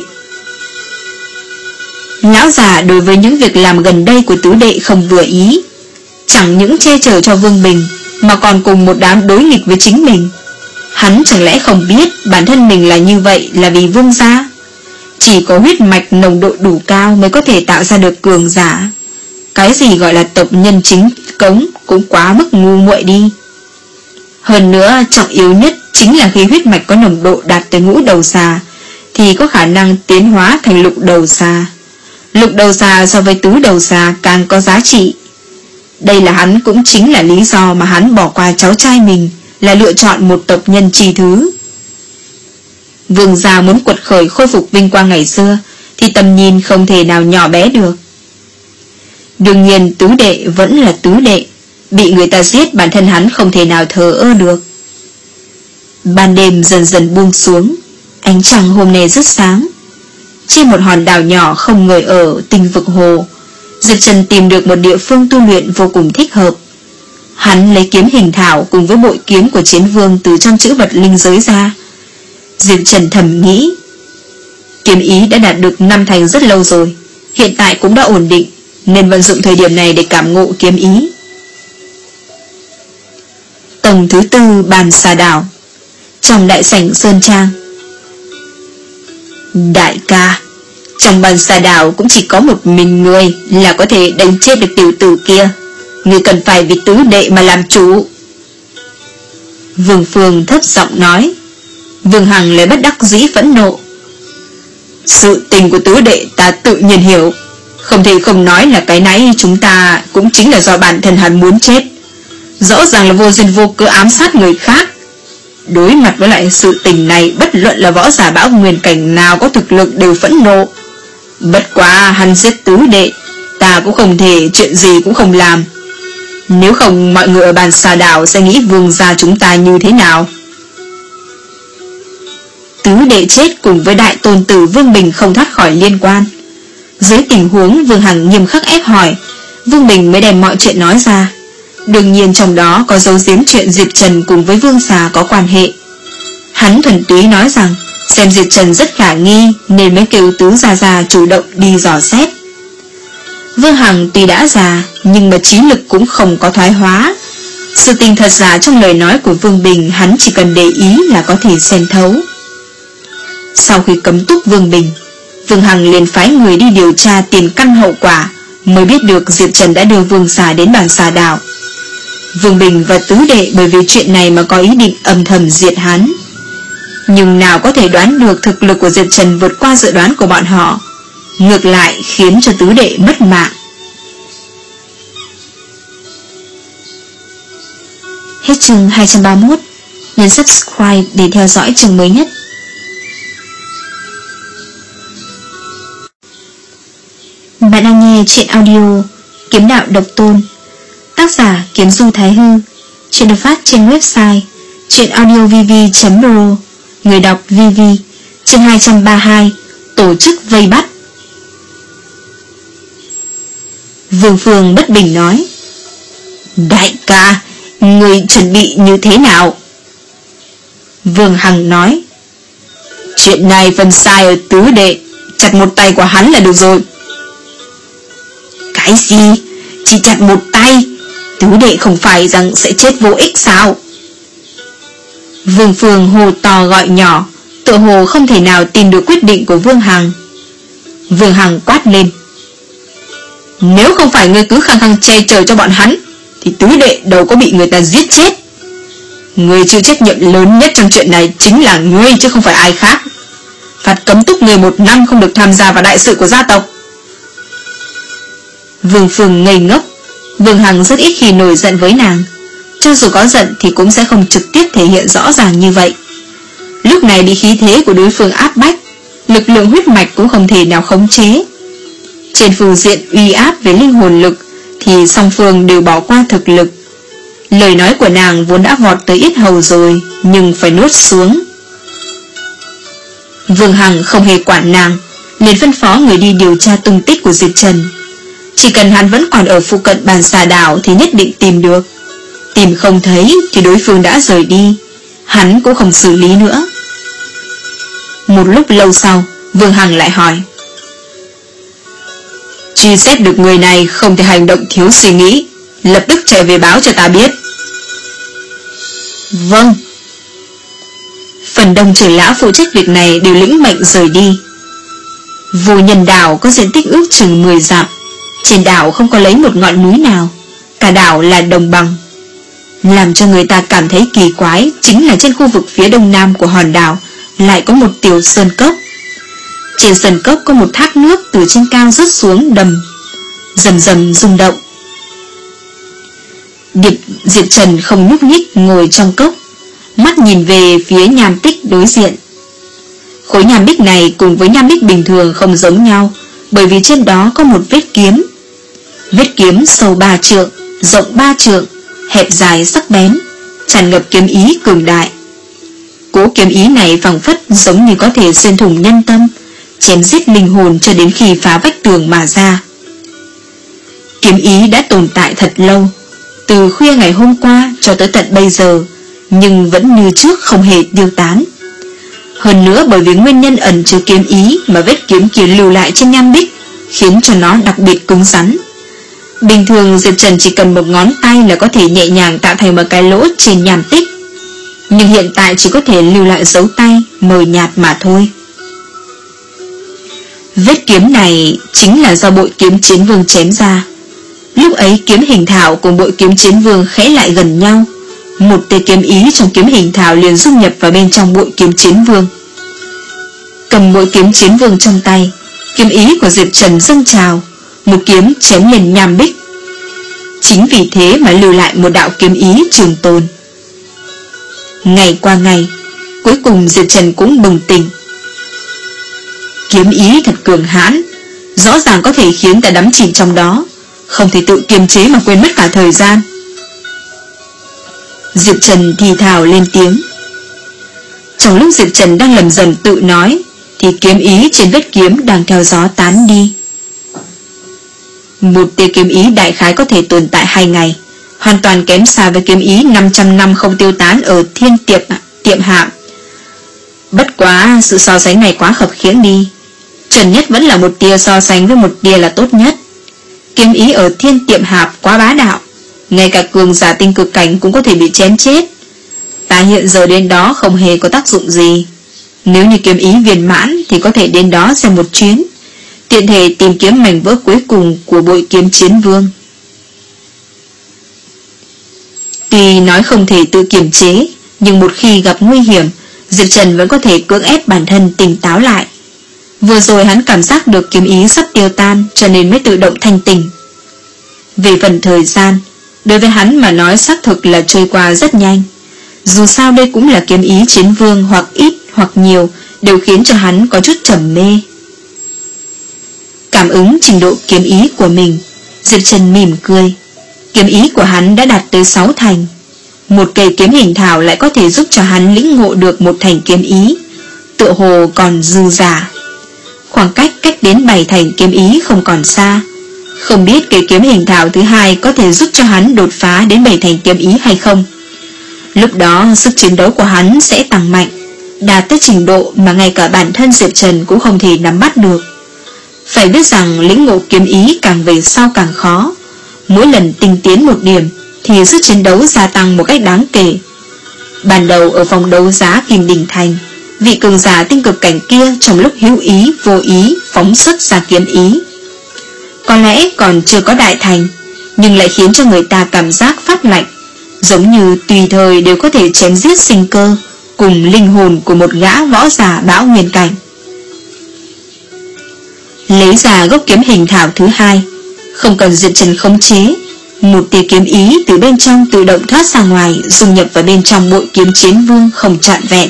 Lão già đối với những việc làm gần đây của tứ đệ không vừa ý, chẳng những che chở cho Vương Bình, mà còn cùng một đám đối nghịch với chính mình. Hắn chẳng lẽ không biết bản thân mình là như vậy là vì Vương gia? Chỉ có huyết mạch nồng độ đủ cao mới có thể tạo ra được cường giả. Cái gì gọi là tộc nhân chính cống cũng quá mức ngu muội đi. Hơn nữa trọng yếu nhất chính là khi huyết mạch có nồng độ đạt tới ngũ đầu xà thì có khả năng tiến hóa thành lục đầu xà. Lục đầu xà so với tứ đầu xà càng có giá trị. Đây là hắn cũng chính là lý do mà hắn bỏ qua cháu trai mình, là lựa chọn một tộc nhân chi thứ. Vương gia muốn quật khởi khôi phục vinh quang ngày xưa thì tầm nhìn không thể nào nhỏ bé được. Đương nhiên tứ đệ vẫn là tứ đệ, bị người ta giết bản thân hắn không thể nào thờ ơ được. Ban đêm dần dần buông xuống, ánh trăng hôm nay rất sáng. Trên một hòn đảo nhỏ không người ở tinh vực hồ, Diệp Trần tìm được một địa phương tu luyện vô cùng thích hợp. Hắn lấy kiếm hình thảo cùng với bội kiếm của chiến vương từ trong chữ vật linh giới ra. Diệp Trần thầm nghĩ, kiếm ý đã đạt được năm thành rất lâu rồi, hiện tại cũng đã ổn định, nên vận dụng thời điểm này để cảm ngộ kiếm ý. Tầng thứ tư bàn xà đảo, trong đại sảnh sơn trang. Đại ca, trong bàn xà đảo cũng chỉ có một mình người là có thể đánh chết được tiểu tử kia. Người cần phải vì tứ đệ mà làm chủ. Vương Phương thấp giọng nói. Vương Hằng lại bất đắc dĩ phẫn nộ. Sự tình của tứ đệ ta tự nhiên hiểu, không thể không nói là cái nãy chúng ta cũng chính là do bản thân hắn muốn chết. Rõ ràng là vô duyên vô cớ ám sát người khác. Đối mặt với lại sự tình này, bất luận là võ giả bão nguyên cảnh nào có thực lực đều phẫn nộ. Bất quá hắn giết tứ đệ, ta cũng không thể chuyện gì cũng không làm. Nếu không mọi người ở bàn xà đảo sẽ nghĩ Vương gia chúng ta như thế nào. Tứ đệ chết cùng với đại tôn tử Vương Bình không thoát khỏi liên quan. Dưới tình huống Vương Hằng nghiêm khắc ép hỏi, Vương Bình mới đem mọi chuyện nói ra. Đương nhiên trong đó có dấu giếm chuyện Diệp Trần cùng với Vương Xà có quan hệ. Hắn thuần túy nói rằng xem Diệp Trần rất khả nghi nên mới kêu tứ gia gia chủ động đi dò xét. Vương Hằng tuy đã già nhưng mà trí lực cũng không có thoái hóa. Sự tình thật giả trong lời nói của Vương Bình hắn chỉ cần để ý là có thể xem thấu. Sau khi cấm túc Vương Bình, Vương Hằng liền phái người đi điều tra tiền căn hậu quả, mới biết được Diệp Trần đã đưa Vương Xà đến bàn xà đảo. Vương Bình và tứ đệ bởi vì chuyện này mà có ý định âm thầm diệt hắn. Nhưng nào có thể đoán được thực lực của Diệp Trần vượt qua dự đoán của bọn họ, ngược lại khiến cho tứ đệ mất mạng. Hết chương hai trăm ba mươi mốt. Nhấn subscribe để theo dõi chương mới nhất. Bạn đang nghe chuyện audio Kiếm Đạo Độc Tôn, tác giả Kiếm Du Thái Hư. Chuyện được phát trên website chuyenaudiovv chấm pro. Người đọc Vivi. Chương hai trăm ba mươi hai. Tổ chức vây bắt. Vương Phương bất bình nói, đại ca, người chuẩn bị như thế nào? Vương Hằng nói, chuyện này phần sai ở tứ đệ, chặt một tay của hắn là được rồi. Cái gì? Chỉ chặt một tay? Tứ đệ không phải rằng sẽ chết vô ích sao? Vương Phương hồ to gọi nhỏ, tựa hồ không thể nào tìm được quyết định của Vương Hằng. Vương Hằng quát lên, nếu không phải ngươi cứ khăng khăng che chở cho bọn hắn thì tứ đệ đâu có bị người ta giết chết. Người chịu trách nhiệm lớn nhất trong chuyện này chính là ngươi chứ không phải ai khác. Phạt cấm túc người một năm không được tham gia vào đại sự của gia tộc. Vương Phương ngây ngốc. Vương Hằng rất ít khi nổi giận với nàng, cho dù có giận thì cũng sẽ không trực tiếp thể hiện rõ ràng như vậy. Lúc này bị khí thế của đối phương áp bách, lực lượng huyết mạch cũng không thể nào khống chế. Trên phương diện uy áp về linh hồn lực thì song phương đều bỏ qua thực lực. Lời nói của nàng vốn đã vọt tới yết hầu rồi, nhưng phải nuốt xuống. Vương Hằng không hề quản nàng, liền phân phó người đi điều tra tung tích của Diệp Trần. Chỉ cần hắn vẫn còn ở phụ cận bàn xà đảo thì nhất định tìm được. Tìm không thấy thì đối phương đã rời đi, hắn cũng không xử lý nữa. Một lúc lâu sau, Vương Hằng lại hỏi, truy xét được người này không thể hành động thiếu suy nghĩ, lập tức chạy về báo cho ta biết. Vâng. Phần đông trưởng lão phụ trách việc này đều lĩnh mệnh rời đi. Vô Nhân đảo có diện tích ước chừng mười dặm. Trên đảo không có lấy một ngọn núi nào, cả đảo là đồng bằng. Làm cho người ta cảm thấy kỳ quái chính là trên khu vực phía đông nam của hòn đảo lại có một tiểu sơn cốc. Trên sơn cốc có một thác nước từ trên cao rớt xuống đầm, rầm rầm rung động. Điệp Diệp Trần không nhúc nhích ngồi trong cốc, mắt nhìn về phía nham tích đối diện. Khối nham bích này cùng với nham bích bình thường không giống nhau, bởi vì trên đó có một vết kiếm. Vết kiếm sâu ba trượng, rộng ba trượng, hẹp dài sắc bén, tràn ngập kiếm ý cường đại. Cỗ kiếm ý này phảng phất giống như có thể xuyên thủng nhân tâm, chém giết linh hồn cho đến khi phá vách tường mà ra. Kiếm ý đã tồn tại thật lâu, từ khuya ngày hôm qua cho tới tận bây giờ, nhưng vẫn như trước không hề tiêu tán. Hơn nữa bởi vì nguyên nhân ẩn chứa kiếm ý mà vết kiếm kia lưu lại trên nham bích, khiến cho nó đặc biệt cứng rắn. Bình thường Diệp Trần chỉ cần một ngón tay là có thể nhẹ nhàng tạo thành một cái lỗ trên nham tích, nhưng hiện tại chỉ có thể lưu lại dấu tay mờ nhạt mà thôi. Vết kiếm này chính là do bội kiếm chiến vương chém ra. Lúc ấy kiếm hình thảo cùng bội kiếm chiến vương khẽ lại gần nhau, một tia kiếm ý trong kiếm hình thảo liền dung nhập vào bên trong bội kiếm chiến vương. Cầm bội kiếm chiến vương trong tay, kiếm ý của Diệp Trần dâng trào, một kiếm chém lên nham bích. Chính vì thế mà lưu lại một đạo kiếm ý trường tồn. Ngày qua ngày, cuối cùng Diệp Trần cũng bừng tỉnh. Kiếm ý thật cường hãn, rõ ràng có thể khiến ta đắm chìm trong đó, không thể tự kiềm chế mà quên mất cả thời gian. Diệp Trần thì thào lên tiếng. Trong lúc Diệp Trần đang lầm dần tự nói, thì kiếm ý trên vết kiếm đang theo gió tán đi. Một tia kiếm ý đại khái có thể tồn tại hai ngày, hoàn toàn kém xa với kiếm ý năm trăm năm không tiêu tán ở Thiên Tiệp Tiệm Hạm. Bất quá sự so sánh này quá khập khiễng đi. Chuẩn nhất vẫn là một tia so sánh với một tia là tốt nhất. Kiếm ý ở Thiên Tiệm Hạp quá bá đạo, ngay cả cường giả tinh cực cảnh cũng có thể bị chém chết. Ta hiện giờ đến đó không hề có tác dụng gì. Nếu như kiếm ý viên mãn thì có thể đến đó xem một chuyến, tiện thể tìm kiếm mảnh vỡ cuối cùng của bội kiếm chiến vương. Tuy nói không thể tự kiềm chế, nhưng một khi gặp nguy hiểm, Diệp Trần vẫn có thể cưỡng ép bản thân tỉnh táo lại. Vừa rồi hắn cảm giác được kiếm ý sắp tiêu tan, cho nên mới tự động thanh tỉnh. Về phần thời gian, đối với hắn mà nói xác thực là trôi qua rất nhanh. Dù sao đây cũng là kiếm ý chiến vương, hoặc ít hoặc nhiều đều khiến cho hắn có chút trầm mê. Cảm ứng trình độ kiếm ý của mình, Diệp Trần mỉm cười. Kiếm ý của hắn đã đạt tới sáu thành. Một cây kiếm hình thảo lại có thể giúp cho hắn lĩnh ngộ được một thành kiếm ý, tựa hồ còn dư giả. Khoảng cách cách đến bảy thành kiếm ý không còn xa. Không biết cây kiếm hình thảo thứ hai có thể giúp cho hắn đột phá đến bảy thành kiếm ý hay không. Lúc đó sức chiến đấu của hắn sẽ tăng mạnh, đạt tới trình độ mà ngay cả bản thân Diệp Trần cũng không thể nắm bắt được. Phải biết rằng lĩnh ngộ kiếm ý càng về sau càng khó. Mỗi lần tinh tiến một điểm thì sức chiến đấu gia tăng một cách đáng kể. Ban đầu ở phòng đấu giá Kim Đình Thành, vị cường giả tinh cực cảnh kia trong lúc hữu ý vô ý phóng xuất ra kiếm ý. Có lẽ còn chưa có đại thành, nhưng lại khiến cho người ta cảm giác phát lạnh, giống như tùy thời đều có thể chém giết sinh cơ cùng linh hồn của một gã võ giả bão nguyên cảnh. Lấy ra gốc kiếm hình thảo thứ hai, không cần Diệp Trần khống chế, một tia kiếm ý từ bên trong tự động thoát ra ngoài, dung nhập vào bên trong bội kiếm chiến vương không trọn vẹn.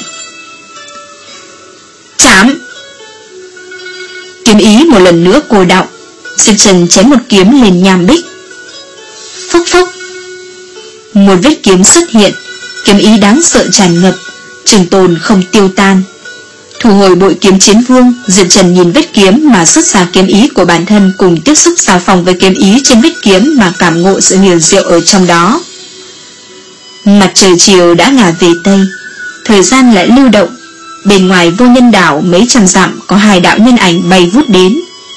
Chám! Kiếm ý một lần nữa cô đọng, Diệp Trần chém một kiếm lên nham bích. Phốc phốc! Một vết kiếm xuất hiện, kiếm ý đáng sợ tràn ngập, trường tồn không tiêu tan. Thu hồi bội kiếm chiến vương, Diệp Trần nhìn vết kiếm mà xuất ra kiếm ý của bản thân cùng tiếp xúc xà phòng với kiếm ý trên vết kiếm mà cảm ngộ sự huyền diệu ở trong đó. Mặt trời chiều đã ngả về Tây, thời gian lại lưu động. Bên ngoài Vô Nhân đảo mấy trăm dặm có hai đạo nhân ảnh bay vút đến.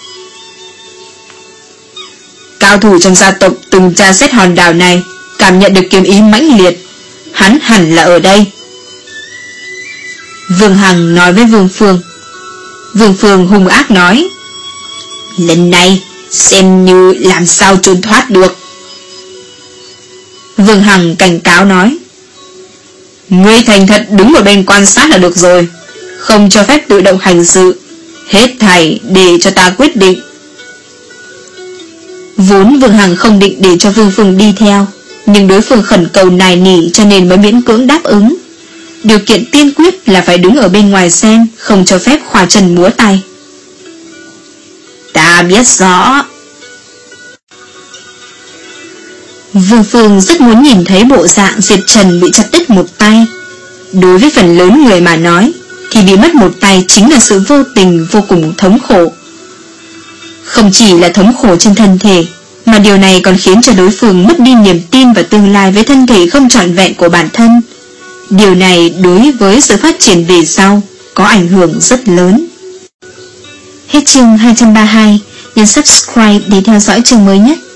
Cao thủ trong gia tộc từng tra xét hòn đảo này, cảm nhận được kiếm ý mãnh liệt. Hắn hẳn là ở đây. Vương Hằng nói với Vương Phương. Vương Phương hung ác nói: lần này xem như làm sao trốn thoát được. Vương Hằng cảnh cáo nói: ngươi thành thật đứng ở bên quan sát là được rồi, không cho phép tự động hành sự, hết thảy để cho ta quyết định. Vốn Vương Hằng không định để cho Vương Phương đi theo, nhưng đối phương khẩn cầu nài nỉ cho nên mới miễn cưỡng đáp ứng. Điều kiện tiên quyết là phải đứng ở bên ngoài xem, không cho phép khoa chân múa tay. Ta biết rõ. Vương Phương rất muốn nhìn thấy bộ dạng Diệp Trần bị chặt đứt một tay. Đối với phần lớn người mà nói, thì bị mất một tay chính là sự vô tình vô cùng thống khổ. Không chỉ là thống khổ trên thân thể, mà điều này còn khiến cho đối phương mất đi niềm tin vào tương lai với thân thể không trọn vẹn của bản thân. Điều này đối với sự phát triển về sau có ảnh hưởng rất lớn. Hết chương hai trăm ba mươi hai, nhấn subscribe để theo dõi chương mới nhất.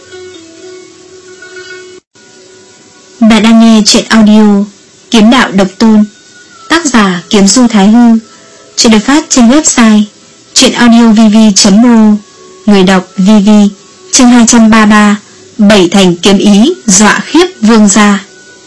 Bạn đang nghe truyện audio Kiếm Đạo Độc Tôn, tác giả Kiếm Du Thái Hư. Chuyện được phát trên website truyệnaudiovv chấm ro. Người đọc vê vê. Chương hai trăm ba mươi ba, Bảy thành kiếm ý dọa khiếp vương gia.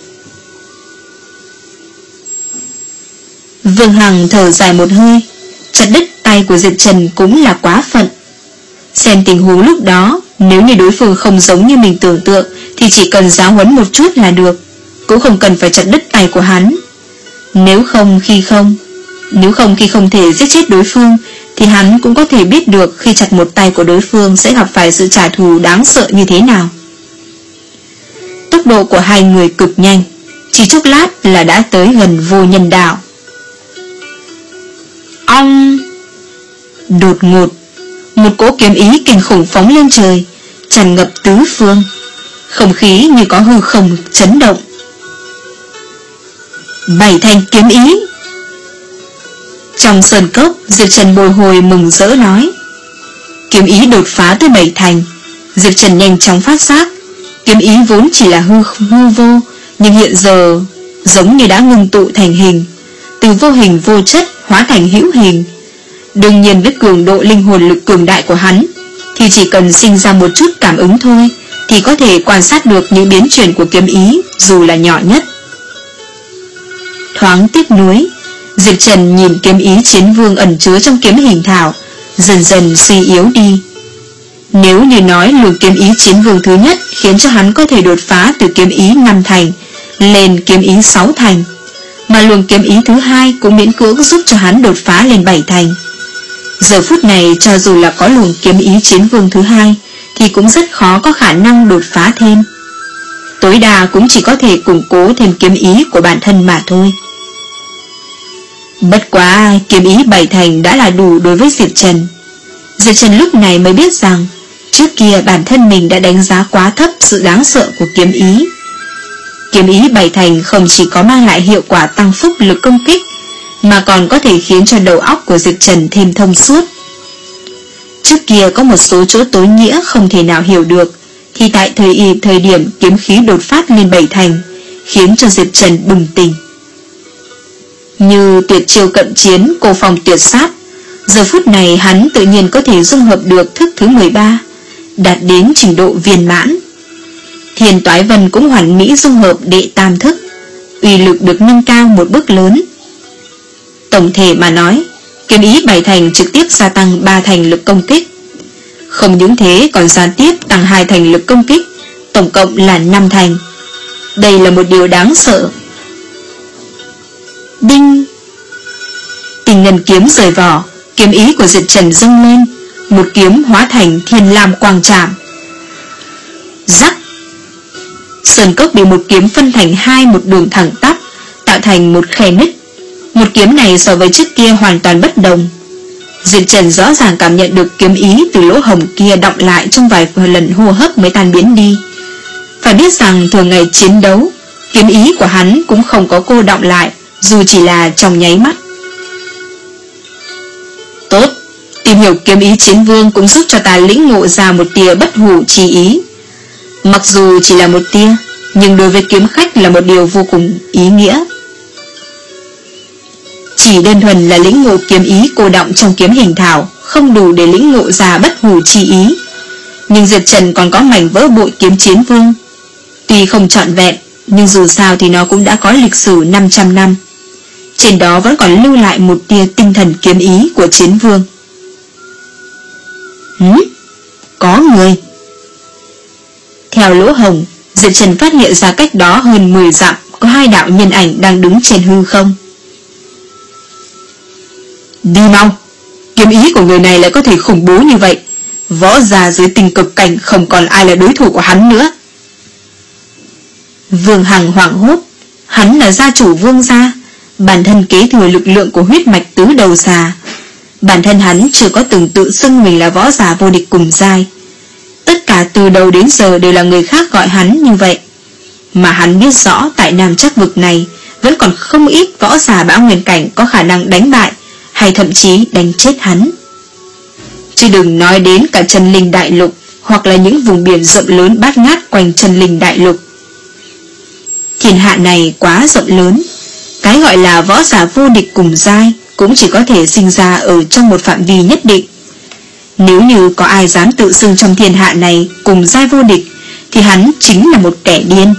Vương Hằng thở dài một hơi, chặt đứt tay của Diệp Trần cũng là quá phận. Xem tình huống lúc đó, nếu như đối phương không giống như mình tưởng tượng thì chỉ cần giáo huấn một chút là được, cũng không cần phải chặt đứt tay của hắn. Nếu không khi không Nếu không khi không thể giết chết đối phương, thì hắn cũng có thể biết được khi chặt một tay của đối phương sẽ gặp phải sự trả thù đáng sợ như thế nào. Tốc độ của hai người cực nhanh, chỉ chốc lát là đã tới gần vô nhân đạo. Ong! Đột ngột, một cỗ kiếm ý kinh khủng phóng lên trời, tràn ngập tứ phương, không khí như có hư không chấn động. Bảy thành kiếm ý! Trong sơn cốc, Diệp Trần bồi hồi mừng rỡ nói: kiếm ý đột phá tới bảy thành. Diệp Trần nhanh chóng phát giác, kiếm ý vốn chỉ là hư, hư vô, nhưng hiện giờ giống như đã ngưng tụ thành hình, từ vô hình vô chất hóa thành hữu hình. Đương nhiên với cường độ linh hồn lực cường đại của hắn, thì chỉ cần sinh ra một chút cảm ứng thôi, thì có thể quan sát được những biến chuyển của kiếm ý, dù là nhỏ nhất. Thoáng tiếc nuối, Diệp Trần nhìn kiếm ý chiến vương ẩn chứa trong kiếm hình thảo dần dần suy yếu đi. Nếu như nói luồng kiếm ý chiến vương thứ nhất khiến cho hắn có thể đột phá từ kiếm ý năm thành lên kiếm ý sáu thành, mà luồng kiếm ý thứ hai cũng miễn cưỡng giúp cho hắn đột phá lên bảy thành. Giờ phút này cho dù là có luồng kiếm ý chiến vương thứ hai thì cũng rất khó có khả năng đột phá thêm. Tối đa cũng chỉ có thể củng cố thêm kiếm ý của bản thân mà thôi. Bất quá kiếm ý bảy thành đã là đủ đối với Diệp Trần. Diệp Trần lúc này mới biết rằng trước kia bản thân mình đã đánh giá quá thấp sự đáng sợ của kiếm ý. Kiếm ý bảy thành không chỉ có mang lại hiệu quả tăng phúc lực công kích, mà còn có thể khiến cho đầu óc của Diệp Trần thêm thông suốt. Trước kia có một số chỗ tối nghĩa không thể nào hiểu được, thì tại thời y thời điểm kiếm khí đột phát lên bảy thành, khiến cho Diệp Trần bừng tỉnh. Như tuyệt chiêu cận chiến, cô phòng tuyệt sát, giờ phút này hắn tự nhiên có thể dung hợp được thức thứ mười ba, đạt đến trình độ viên mãn. Thiên Toái Vân cũng hoàn mỹ dung hợp đệ tam thức, uy lực được nâng cao một bước lớn. Tổng thể mà nói, kiếm ý bảy thành trực tiếp gia tăng ba thành lực công kích. Không những thế còn gián tiếp tăng hai thành lực công kích, tổng cộng là năm thành. Đây là một điều đáng sợ. Đinh! Tình ngân kiếm rời vỏ, kiếm ý của Diệp Trần dâng lên, một kiếm hóa thành thiên lam quang trảm. Rắc! Sơn cốc bị một kiếm phân thành hai, một đường thẳng tắp, tạo thành một khe nứt. Một kiếm này so với trước kia hoàn toàn bất đồng. Diệp Trần rõ ràng cảm nhận được kiếm ý từ lỗ hổng kia đọng lại trong vài lần hô hấp mới tan biến đi. Phải biết rằng thường ngày chiến đấu, kiếm ý của hắn cũng không có cô đọng lại, dù chỉ là trong nháy mắt. Tốt, tìm hiểu kiếm ý chiến vương cũng giúp cho ta lĩnh ngộ ra một tia bất hủ chi ý. Mặc dù chỉ là một tia, nhưng đối với kiếm khách là một điều vô cùng ý nghĩa. Chỉ đơn thuần là lĩnh ngộ kiếm ý cô động trong kiếm hình thảo không đủ để lĩnh ngộ ra bất hủ chi ý. Nhưng Diệp Trần còn có mảnh vỡ bội kiếm chiến vương. Tuy không trọn vẹn, nhưng dù sao thì nó cũng đã có lịch sử năm trăm năm. Trên đó vẫn còn lưu lại một tia tinh thần kiếm ý của chiến vương. Hứ? Có người. Theo lỗ hồng, Diệp Trần phát hiện ra cách đó hơn mười dặm có hai đạo nhân ảnh đang đứng trên hư không. Đi mau! Kiếm ý của người này lại có thể khủng bố như vậy. Võ giả dưới tình cực cảnh không còn ai là đối thủ của hắn nữa. Vương Hằng hoảng hốt. Hắn là gia chủ Vương gia, bản thân kế thừa lực lượng của huyết mạch tứ đầu xà. Bản thân hắn chưa có từng tự xưng mình là võ giả vô địch cùng giai. Tất cả từ đầu đến giờ đều là người khác gọi hắn như vậy. Mà hắn biết rõ tại Nam Trắc vực này vẫn còn không ít võ giả bão nguyên cảnh có khả năng đánh bại hay thậm chí đánh chết hắn. Chứ đừng nói đến cả chân linh đại lục hoặc là những vùng biển rộng lớn bát ngát quanh chân linh đại lục. Thiên hạ này quá rộng lớn, cái gọi là võ giả vô địch cùng giai cũng chỉ có thể sinh ra ở trong một phạm vi nhất định. Nếu như có ai dám tự xưng trong thiên hạ này cùng giai vô địch thì hắn chính là một kẻ điên.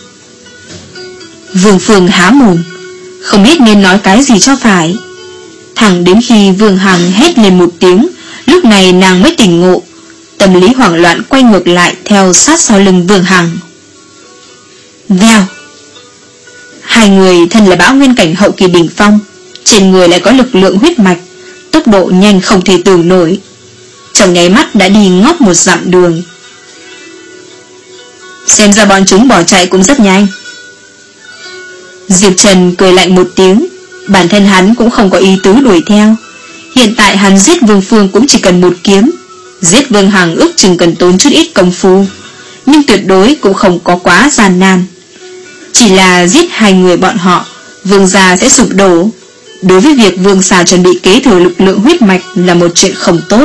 Vương Phương há mồm, không biết nên nói cái gì cho phải. Thẳng đến khi Vương Hằng hét lên một tiếng, lúc này nàng mới tỉnh ngộ, tâm lý hoảng loạn quay ngược lại theo sát sau lưng Vương Hằng. Vèo! Hai người thân là bão nguyên cảnh hậu kỳ đỉnh phong, trên người lại có lực lượng huyết mạch, tốc độ nhanh không thể tưởng nổi. Trong nháy mắt đã đi ngót một dặm đường. Xem ra bọn chúng bỏ chạy cũng rất nhanh. Diệp Trần cười lạnh một tiếng. Bản thân hắn cũng không có ý tứ đuổi theo. Hiện tại hắn giết Vương Phương cũng chỉ cần một kiếm, giết Vương Hằng ước chừng cần tốn chút ít công phu, nhưng tuyệt đối cũng không có quá gian nan. Chỉ là giết hai người bọn họ, Vương gia sẽ sụp đổ. Đối với việc Vương gia chuẩn bị kế thừa lực lượng huyết mạch là một chuyện không tốt.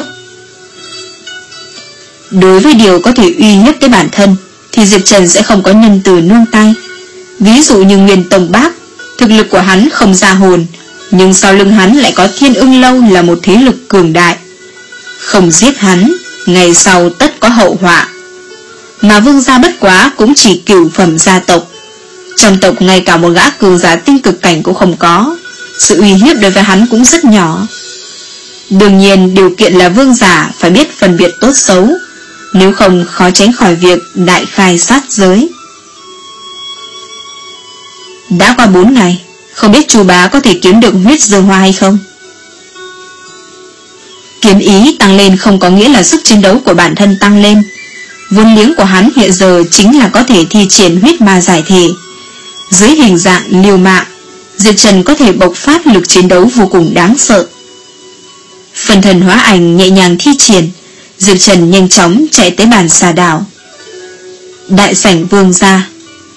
Đối với điều có thể uy hiếp tới bản thân thì Diệp Trần sẽ không có nhân từ nương tay. Ví dụ như Nguyên Tông Bác, thực lực của hắn không ra hồn, nhưng sau lưng hắn lại có Thiên Ưng Lâu là một thế lực cường đại. Không giết hắn, ngày sau tất có hậu họa. Mà Vương gia bất quá cũng chỉ cửu phẩm gia tộc, trong tộc ngay cả một gã cường giả tinh cực cảnh cũng không có, sự uy hiếp đối với hắn cũng rất nhỏ. Đương nhiên điều kiện là Vương giả phải biết phân biệt tốt xấu, nếu không khó tránh khỏi việc đại khai sát giới. Đã qua bốn ngày, không biết Chu bá có thể kiếm được huyết dương hoa hay không? Kiếm ý tăng lên không có nghĩa là sức chiến đấu của bản thân tăng lên. Vốn liếng của hắn hiện giờ chính là có thể thi triển huyết ma giải thể. Dưới hình dạng liều mạng, Diệp Trần có thể bộc phát lực chiến đấu vô cùng đáng sợ. Phần thần hóa ảnh nhẹ nhàng thi triển, Diệp Trần nhanh chóng chạy tới bàn xà đảo. Đại sảnh Vương gia.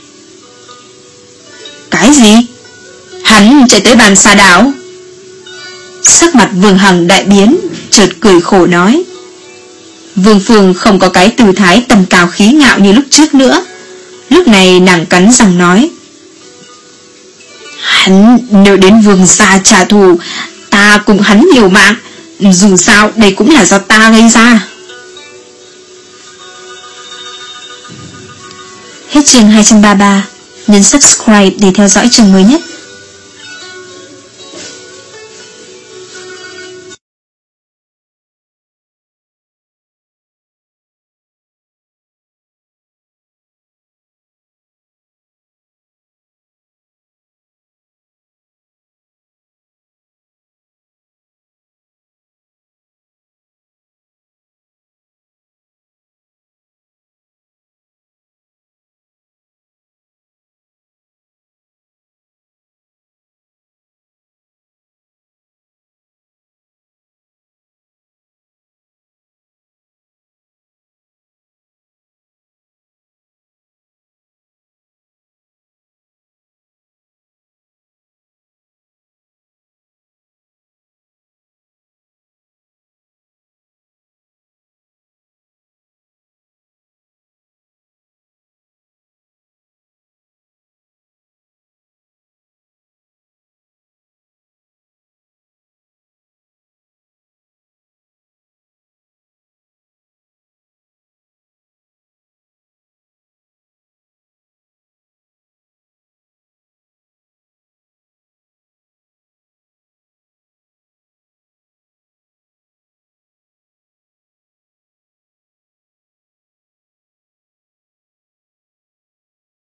Cái gì? Hắn chạy tới bàn xà đảo? Sắc mặt Vương Hằng đại biến, chợt cười khổ nói. Vương Phương không có cái tư thái tầm cao khí ngạo như lúc trước nữa. Lúc này nàng cắn răng nói: Hắn nếu đến Vương gia trả thù, ta cùng hắn liều mạng. Dù sao đây cũng là do ta gây ra. Hết chương hai trăm ba mươi ba. Nhấn subscribe để theo dõi chương mới nhất.